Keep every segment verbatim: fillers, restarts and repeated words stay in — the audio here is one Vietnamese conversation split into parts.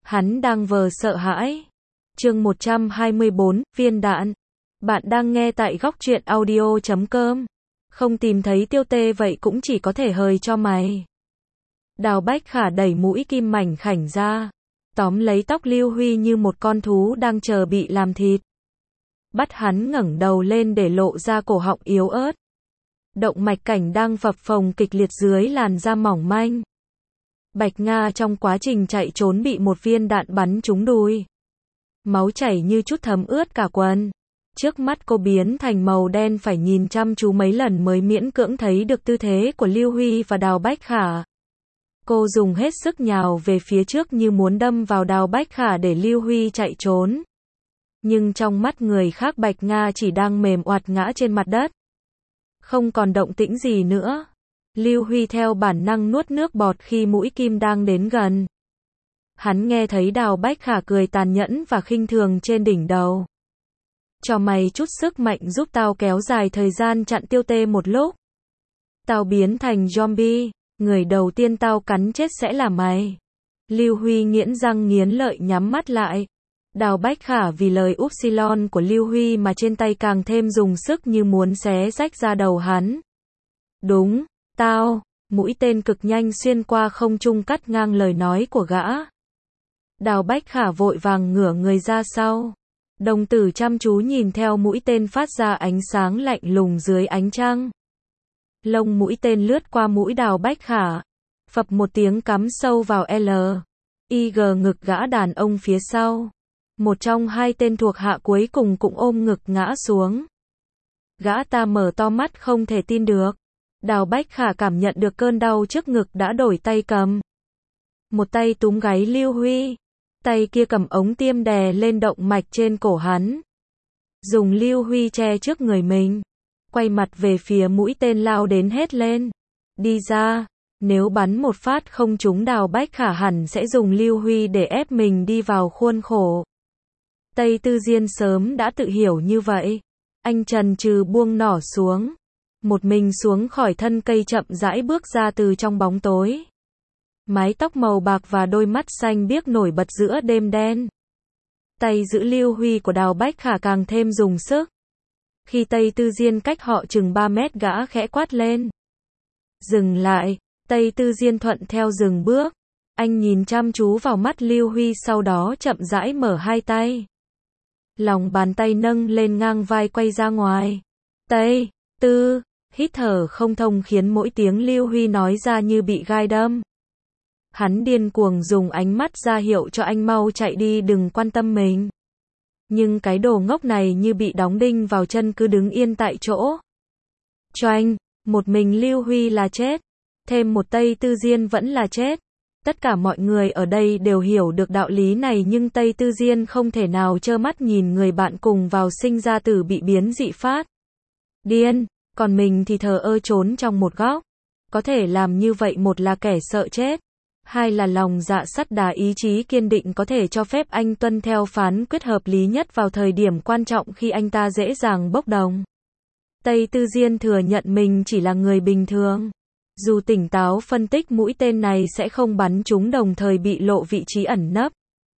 Hắn đang vờ sợ hãi. Chương một trăm hai mươi bốn, viên đạn. Bạn đang nghe tại góc truyện audio chấm com. Không tìm thấy Tiêu Tê vậy cũng chỉ có thể hời cho mày. Đào Bách Khả đẩy mũi kim mảnh khảnh ra, tóm lấy tóc Lưu Huy như một con thú đang chờ bị làm thịt. Bắt hắn ngẩng đầu lên để lộ ra cổ họng yếu ớt. Động mạch cảnh đang phập phồng kịch liệt dưới làn da mỏng manh. Bạch Nga trong quá trình chạy trốn bị một viên đạn bắn trúng đùi. Máu chảy như chút thấm ướt cả quần. Trước mắt cô biến thành màu đen, phải nhìn chăm chú mấy lần mới miễn cưỡng thấy được tư thế của Lưu Huy và Đào Bách Khả. Cô dùng hết sức nhào về phía trước như muốn đâm vào Đào Bách Khả để Lưu Huy chạy trốn. Nhưng trong mắt người khác Bạch Nga chỉ đang mềm oặt ngã trên mặt đất. Không còn động tĩnh gì nữa. Lưu Huy theo bản năng nuốt nước bọt khi mũi kim đang đến gần. Hắn nghe thấy Đào Bách Khả cười tàn nhẫn và khinh thường trên đỉnh đầu. Cho mày chút sức mạnh giúp tao kéo dài thời gian chặn Tiêu Tê một lúc. Tao biến thành zombie, người đầu tiên tao cắn chết sẽ là mày. Lưu Huy nghiến răng nghiến lợi nhắm mắt lại. Đào Bách Khả vì lời upsilon của Lưu Huy mà trên tay càng thêm dùng sức như muốn xé rách ra đầu hắn. Đúng, tao, mũi tên cực nhanh xuyên qua không trung cắt ngang lời nói của gã. Đào Bách Khả vội vàng ngửa người ra sau. Đồng tử chăm chú nhìn theo mũi tên phát ra ánh sáng lạnh lùng dưới ánh trăng. Lông mũi tên lướt qua mũi Đào Bách Khả. Phập một tiếng cắm sâu vào L. I G ngực gã đàn ông phía sau. Một trong hai tên thuộc hạ cuối cùng cũng ôm ngực ngã xuống. Gã ta mở to mắt không thể tin được. Đào Bách Khả cảm nhận được cơn đau trước ngực đã đổi tay cầm. Một tay túm gáy Lưu Huy. Tay kia cầm ống tiêm đè lên động mạch trên cổ hắn. Dùng Lưu Huy che trước người mình. Quay mặt về phía mũi tên lao đến hét lên. Đi ra. Nếu bắn một phát không trúng Đào Bách Khả hẳn sẽ dùng Lưu Huy để ép mình đi vào khuôn khổ. Tây Tư Diên sớm đã tự hiểu như vậy. Anh chần chừ buông nỏ xuống. Một mình xuống khỏi thân cây chậm rãi bước ra từ trong bóng tối. Mái tóc màu bạc và đôi mắt xanh biếc nổi bật giữa đêm đen. Tay giữ Lưu Huy của Đào Bách Khả càng thêm dùng sức. Khi Tây Tư Diên cách họ chừng ba mét gã khẽ quát lên. Dừng lại, Tây Tư Diên thuận theo dừng bước. Anh nhìn chăm chú vào mắt Lưu Huy sau đó chậm rãi mở hai tay. Lòng bàn tay nâng lên ngang vai quay ra ngoài. Tây, Tư, hít thở không thông khiến mỗi tiếng Lưu Huy nói ra như bị gai đâm. Hắn điên cuồng dùng ánh mắt ra hiệu cho anh mau chạy đi đừng quan tâm mình. Nhưng cái đồ ngốc này như bị đóng đinh vào chân cứ đứng yên tại chỗ. Choanh, một mình Lưu Huy là chết. Thêm một Tây Tư Diên vẫn là chết. Tất cả mọi người ở đây đều hiểu được đạo lý này nhưng Tây Tư Diên không thể nào trơ mắt nhìn người bạn cùng vào sinh ra tử bị biến dị phát. Điên, còn mình thì thờ ơ trốn trong một góc. Có thể làm như vậy một là kẻ sợ chết. Hai là lòng dạ sắt đá ý chí kiên định có thể cho phép anh tuân theo phán quyết hợp lý nhất vào thời điểm quan trọng khi anh ta dễ dàng bốc đồng. Tây Tư Diên thừa nhận mình chỉ là người bình thường. Dù tỉnh táo phân tích mũi tên này sẽ không bắn trúng đồng thời bị lộ vị trí ẩn nấp.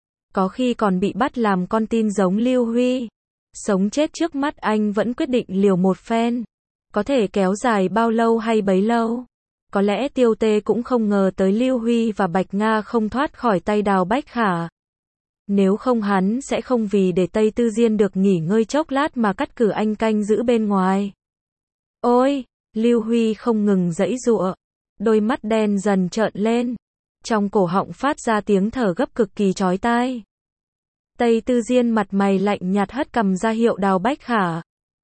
Có khi còn bị bắt làm con tin giống Lưu Huy. Sống chết trước mắt anh vẫn quyết định liều một phen. Có thể kéo dài bao lâu hay bấy lâu. Có lẽ Tiêu Tê cũng không ngờ tới Lưu Huy và Bạch Nga không thoát khỏi tay Đào Bách Khả. Nếu không hắn sẽ không vì để Tây Tư Diên được nghỉ ngơi chốc lát mà cắt cử anh canh giữ bên ngoài. Ôi! Lưu Huy không ngừng giãy giụa. Đôi mắt đen dần trợn lên. Trong cổ họng phát ra tiếng thở gấp cực kỳ chói tai. Tây Tư Diên mặt mày lạnh nhạt hất cằm ra hiệu Đào Bách Khả.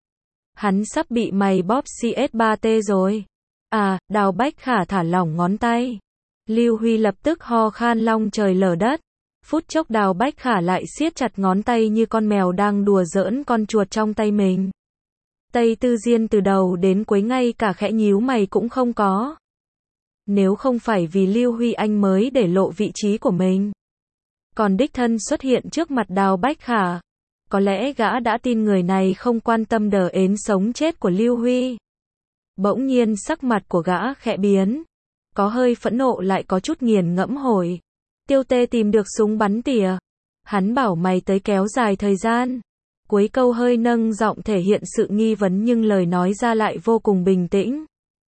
Hắn sắp bị mày bóp C S ba T rồi. À, Đào Bách Khả thả lỏng ngón tay. Lưu Huy lập tức ho khan long trời lở đất. Phút chốc Đào Bách Khả lại siết chặt ngón tay như con mèo đang đùa giỡn con chuột trong tay mình. Tây Tư Diên từ đầu đến cuối ngay cả khẽ nhíu mày cũng không có. Nếu không phải vì Lưu Huy anh mới để lộ vị trí của mình. Còn đích thân xuất hiện trước mặt Đào Bách Khả. Có lẽ gã đã tin người này không quan tâm đờ ến sống chết của Lưu Huy. Bỗng nhiên sắc mặt của gã khẽ biến. Có hơi phẫn nộ lại có chút nghiền ngẫm hồi. Tiêu Tê tìm được súng bắn tỉa. Hắn bảo mày tới kéo dài thời gian. Cuối câu hơi nâng giọng thể hiện sự nghi vấn nhưng lời nói ra lại vô cùng bình tĩnh.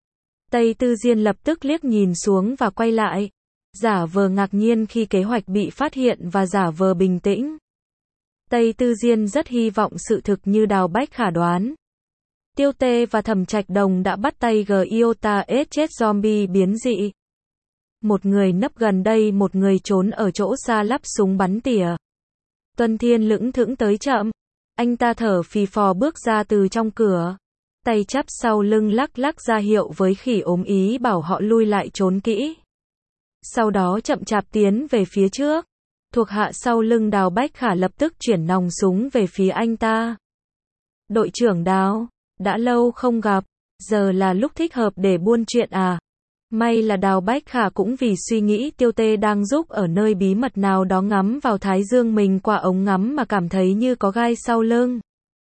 Tây Tư Diên lập tức liếc nhìn xuống và quay lại. Giả vờ ngạc nhiên khi kế hoạch bị phát hiện và giả vờ bình tĩnh. Tây Tư Diên rất hy vọng sự thực như Đào Bách Khả đoán. Tiêu Tê và Thẩm Trạch Đồng đã bắt tay Giota ết chết zombie biến dị. Một người nấp gần đây, một người trốn ở chỗ xa lắp súng bắn tỉa. Tuân Thiên lững thững tới chậm. Anh ta thở phì phò bước ra từ trong cửa. Tay chắp sau lưng lắc lắc ra hiệu với khỉ ốm ý bảo họ lui lại trốn kỹ. Sau đó chậm chạp tiến về phía trước. Thuộc hạ sau lưng Đào Bách Khả lập tức chuyển nòng súng về phía anh ta. Đội trưởng Đào, đã lâu không gặp, giờ là lúc thích hợp để buôn chuyện à? May là Đào Bách Khả cũng vì suy nghĩ Tiêu Tê đang giúp ở nơi bí mật nào đó ngắm vào thái dương mình qua ống ngắm mà cảm thấy như có gai sau lưng.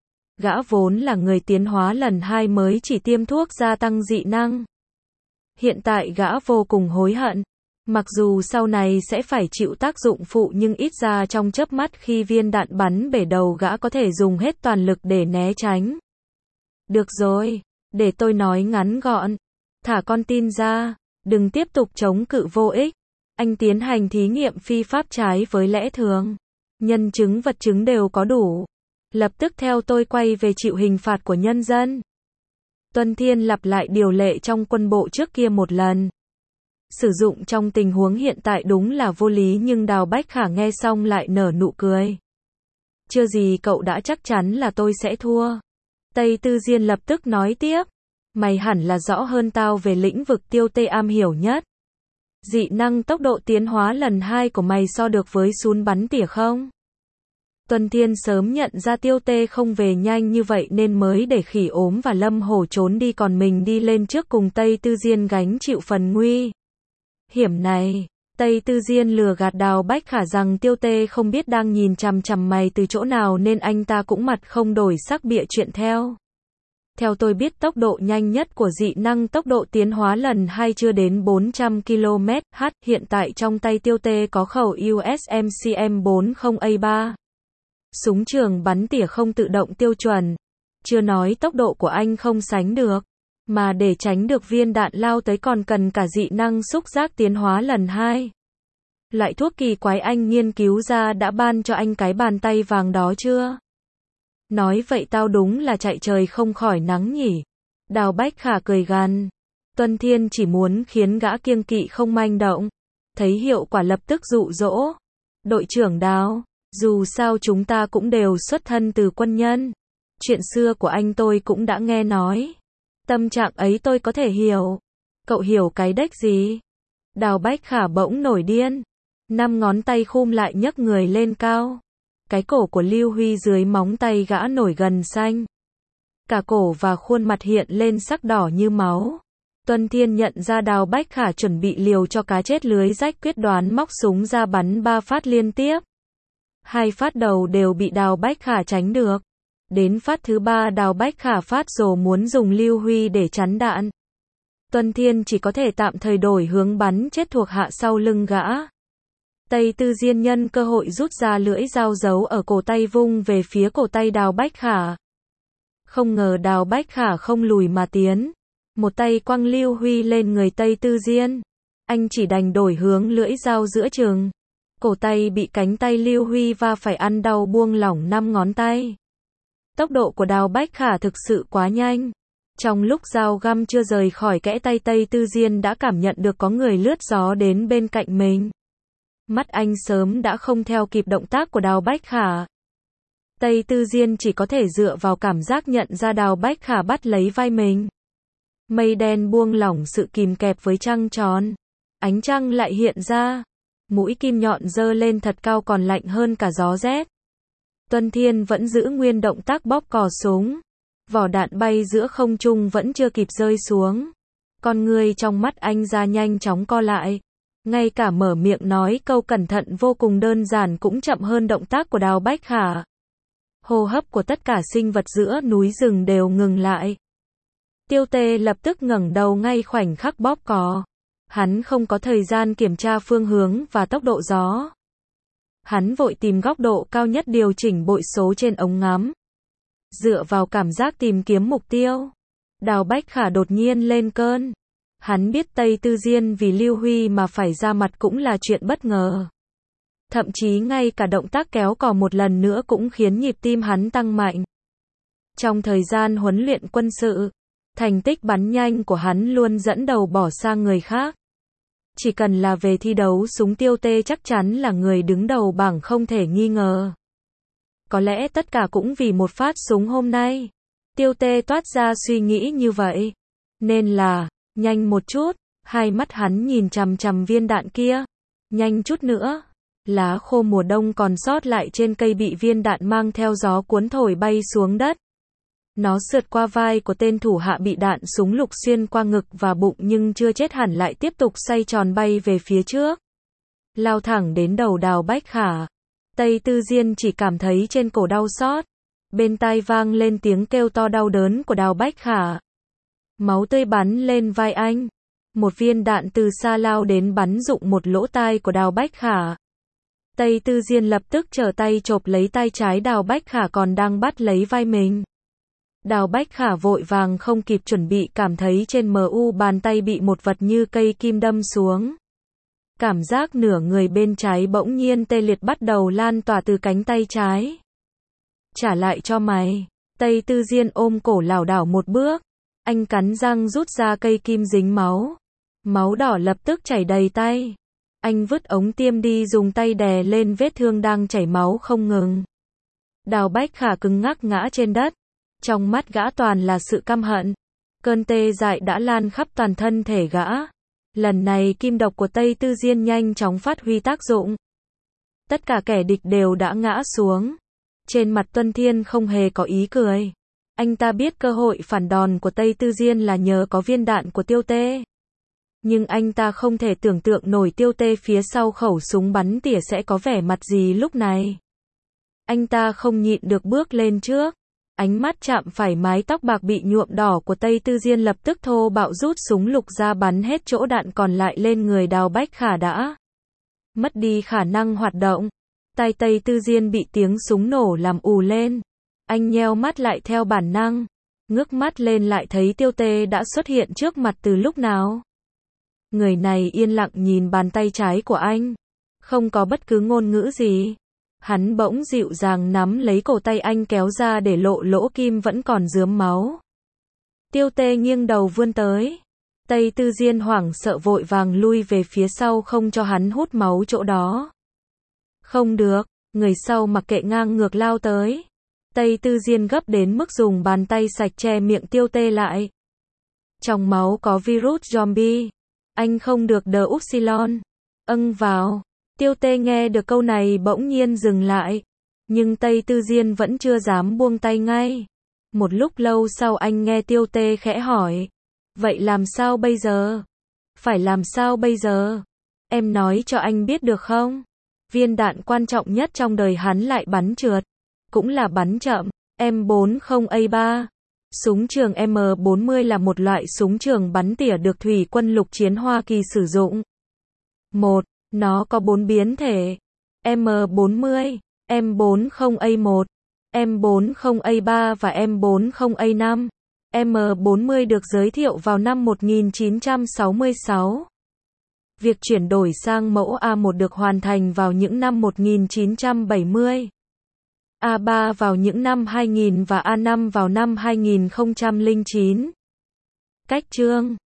Gã vốn là người tiến hóa lần hai mới chỉ tiêm thuốc gia tăng dị năng. Hiện tại gã vô cùng hối hận. Mặc dù sau này sẽ phải chịu tác dụng phụ nhưng ít ra trong chớp mắt khi viên đạn bắn bể đầu gã có thể dùng hết toàn lực để né tránh. Được rồi, để tôi nói ngắn gọn. Thả con tin ra, đừng tiếp tục chống cự vô ích. Anh tiến hành thí nghiệm phi pháp trái với lẽ thường. Nhân chứng vật chứng đều có đủ. Lập tức theo tôi quay về chịu hình phạt của nhân dân. Tuân Thiên lặp lại điều lệ trong quân bộ trước kia một lần. Sử dụng trong tình huống hiện tại đúng là vô lý nhưng Đào Bách Khả nghe xong lại nở nụ cười. Chưa gì cậu đã chắc chắn là tôi sẽ thua. Tây Tư Diên lập tức nói tiếp. Mày hẳn là rõ hơn tao về lĩnh vực Tiêu Tê am hiểu nhất. Dị năng tốc độ tiến hóa lần hai của mày so được với súng bắn tỉa không? Tuân Thiên sớm nhận ra Tiêu Tê không về nhanh như vậy nên mới để khỉ ốm và Lâm Hổ trốn đi còn mình đi lên trước cùng Tây Tư Diên gánh chịu phần nguy hiểm này. Tây Tư Diên lừa gạt Đào Bách Khả rằng Tiêu Tê không biết đang nhìn chằm chằm mày từ chỗ nào nên anh ta cũng mặt không đổi sắc bịa chuyện theo. Theo tôi biết tốc độ nhanh nhất của dị năng tốc độ tiến hóa lần hai chưa đến bốn trăm ki lô mét trên giờ, hiện tại trong tay Tiêu Tê có khẩu U S M C M bốn mươi A ba. Súng trường bắn tỉa không tự động tiêu chuẩn. Chưa nói tốc độ của anh không sánh được. Mà để tránh được viên đạn lao tới còn cần cả dị năng xúc giác tiến hóa lần hai. Loại thuốc kỳ quái anh nghiên cứu ra đã ban cho anh cái bàn tay vàng đó chưa? Nói vậy tao đúng là chạy trời không khỏi nắng nhỉ. Đào Bách Khả cười gằn. Tuân Thiên chỉ muốn khiến gã kiêng kỵ không manh động. Thấy hiệu quả lập tức dụ dỗ. Đội trưởng Đào, dù sao chúng ta cũng đều xuất thân từ quân nhân. Chuyện xưa của anh tôi cũng đã nghe nói. Tâm trạng ấy tôi có thể hiểu. Cậu hiểu cái đếch gì? Đào Bách Khả bỗng nổi điên. Năm ngón tay khum lại nhấc người lên cao. Cái cổ của Lưu Huy dưới móng tay gã nổi gần xanh. Cả cổ và khuôn mặt hiện lên sắc đỏ như máu. Tuân Thiên nhận ra Đào Bách Khả chuẩn bị liều cho cá chết lưới rách quyết đoán móc súng ra bắn ba phát liên tiếp. Hai phát đầu đều bị Đào Bách Khả tránh được. Đến phát thứ ba Đào Bách Khả phát rồ muốn dùng Lưu Huy để chắn đạn. Tuân Thiên chỉ có thể tạm thời đổi hướng bắn chết thuộc hạ sau lưng gã. Tây Tư Diên nhân cơ hội rút ra lưỡi dao giấu ở cổ tay vung về phía cổ tay Đào Bách Khả. Không ngờ Đào Bách Khả không lùi mà tiến. Một tay quăng Lưu Huy lên người Tây Tư Diên. Anh chỉ đành đổi hướng lưỡi dao giữa chừng. Cổ tay bị cánh tay Lưu Huy va phải ăn đau buông lỏng năm ngón tay. Tốc độ của Đào Bách Khả thực sự quá nhanh. Trong lúc dao găm chưa rời khỏi kẽ tay Tây Tư Diên đã cảm nhận được có người lướt gió đến bên cạnh mình. Mắt anh sớm đã không theo kịp động tác của Đào Bách Khả. Tây Tư Diên chỉ có thể dựa vào cảm giác nhận ra Đào Bách Khả bắt lấy vai mình. Mây đen buông lỏng sự kìm kẹp với trăng tròn. Ánh trăng lại hiện ra. Mũi kim nhọn giơ lên thật cao còn lạnh hơn cả gió rét. Tuân Thiên vẫn giữ nguyên động tác bóp cò súng. Vỏ đạn bay giữa không trung vẫn chưa kịp rơi xuống. Con người trong mắt anh ra nhanh chóng co lại. Ngay cả mở miệng nói câu cẩn thận vô cùng đơn giản cũng chậm hơn động tác của Đào Bách Khả. Hô hấp của tất cả sinh vật giữa núi rừng đều ngừng lại. Tiêu Tê lập tức ngẩng đầu ngay khoảnh khắc bóp cò. Hắn không có thời gian kiểm tra phương hướng và tốc độ gió. Hắn vội tìm góc độ cao nhất điều chỉnh bội số trên ống ngắm. Dựa vào cảm giác tìm kiếm mục tiêu, Đào Bách Khả đột nhiên lên cơn. Hắn biết Tây Tư Diên vì Lưu Huy mà phải ra mặt cũng là chuyện bất ngờ. Thậm chí ngay cả động tác kéo cò một lần nữa cũng khiến nhịp tim hắn tăng mạnh. Trong thời gian huấn luyện quân sự, thành tích bắn nhanh của hắn luôn dẫn đầu bỏ sang người khác. Chỉ cần là về thi đấu súng Tiêu Tê chắc chắn là người đứng đầu bảng không thể nghi ngờ. Có lẽ tất cả cũng vì một phát súng hôm nay. Tiêu Tê toát ra suy nghĩ như vậy. Nên là, nhanh một chút, hai mắt hắn nhìn chằm chằm viên đạn kia. Nhanh chút nữa. Lá khô mùa đông còn sót lại trên cây bị viên đạn mang theo gió cuốn thổi bay xuống đất. Nó sượt qua vai của tên thủ hạ bị đạn súng lục xuyên qua ngực và bụng nhưng chưa chết hẳn lại tiếp tục xoay tròn bay về phía trước. Lao thẳng đến đầu Đào Bách Khả. Tây Tư Diên chỉ cảm thấy trên cổ đau xót. Bên tai vang lên tiếng kêu to đau đớn của Đào Bách Khả. Máu tươi bắn lên vai anh. Một viên đạn từ xa lao đến bắn rụng một lỗ tai của Đào Bách Khả. Tây Tư Diên lập tức trở tay chộp lấy tay trái Đào Bách Khả còn đang bắt lấy vai mình. Đào Bách Khả vội vàng không kịp chuẩn bị cảm thấy trên mu bàn tay bị một vật như cây kim đâm xuống. Cảm giác nửa người bên trái bỗng nhiên tê liệt bắt đầu lan tỏa từ cánh tay trái. Trả lại cho mày. Tây Tư Diên ôm cổ lảo đảo một bước. Anh cắn răng rút ra cây kim dính máu. Máu đỏ lập tức chảy đầy tay. Anh vứt ống tiêm đi dùng tay đè lên vết thương đang chảy máu không ngừng. Đào Bách Khả cứng ngắc ngã trên đất. Trong mắt gã toàn là sự căm hận. Cơn tê dại đã lan khắp toàn thân thể gã. Lần này kim độc của Tây Tư Diên nhanh chóng phát huy tác dụng. Tất cả kẻ địch đều đã ngã xuống. Trên mặt Tuân Thiên không hề có ý cười. Anh ta biết cơ hội phản đòn của Tây Tư Diên là nhờ có viên đạn của Tiêu Tê. Nhưng anh ta không thể tưởng tượng nổi Tiêu Tê phía sau khẩu súng bắn tỉa sẽ có vẻ mặt gì lúc này. Anh ta không nhịn được bước lên trước. Ánh mắt chạm phải mái tóc bạc bị nhuộm đỏ của Tây Tư Diên lập tức thô bạo rút súng lục ra bắn hết chỗ đạn còn lại lên người Đào Bách Khả đã mất đi khả năng hoạt động. Tai Tây Tư Diên bị tiếng súng nổ làm ù lên. Anh nheo mắt lại theo bản năng. Ngước mắt lên lại thấy Tiêu Tê đã xuất hiện trước mặt từ lúc nào. Người này yên lặng nhìn bàn tay trái của anh. Không có bất cứ ngôn ngữ gì. Hắn bỗng dịu dàng nắm lấy cổ tay anh kéo ra để lộ lỗ kim vẫn còn rướm máu. Tiêu Tê nghiêng đầu vươn tới. Tây Tư Diên hoảng sợ vội vàng lui về phía sau không cho hắn hút máu chỗ đó. Không được, người sau mặc kệ ngang ngược lao tới. Tây Tư Diên gấp đến mức dùng bàn tay sạch che miệng Tiêu Tê lại. Trong máu có virus zombie. Anh không được đờ upsilon. Âng vào. Tiêu Tê nghe được câu này bỗng nhiên dừng lại. Nhưng Tây Tư Diên vẫn chưa dám buông tay ngay. Một lúc lâu sau anh nghe Tiêu Tê khẽ hỏi. Vậy làm sao bây giờ? Phải làm sao bây giờ? Em nói cho anh biết được không? Viên đạn quan trọng nhất trong đời hắn lại bắn trượt. Cũng là bắn chậm. M bốn mươi A ba. Súng trường M bốn mươi là một loại súng trường bắn tỉa được thủy quân lục chiến Hoa Kỳ sử dụng. một. Nó có bốn biến thể. M bốn mươi, M bốn mươi A một, M bốn mươi A ba và M bốn mươi A năm. M bốn mươi được giới thiệu vào năm một nghìn chín trăm sáu mươi sáu. Việc chuyển đổi sang mẫu A một được hoàn thành vào những năm một nghìn chín trăm bảy mươi. A ba vào những năm hai nghìn và A năm vào năm hai nghìn không trăm lẻ chín. Cách chương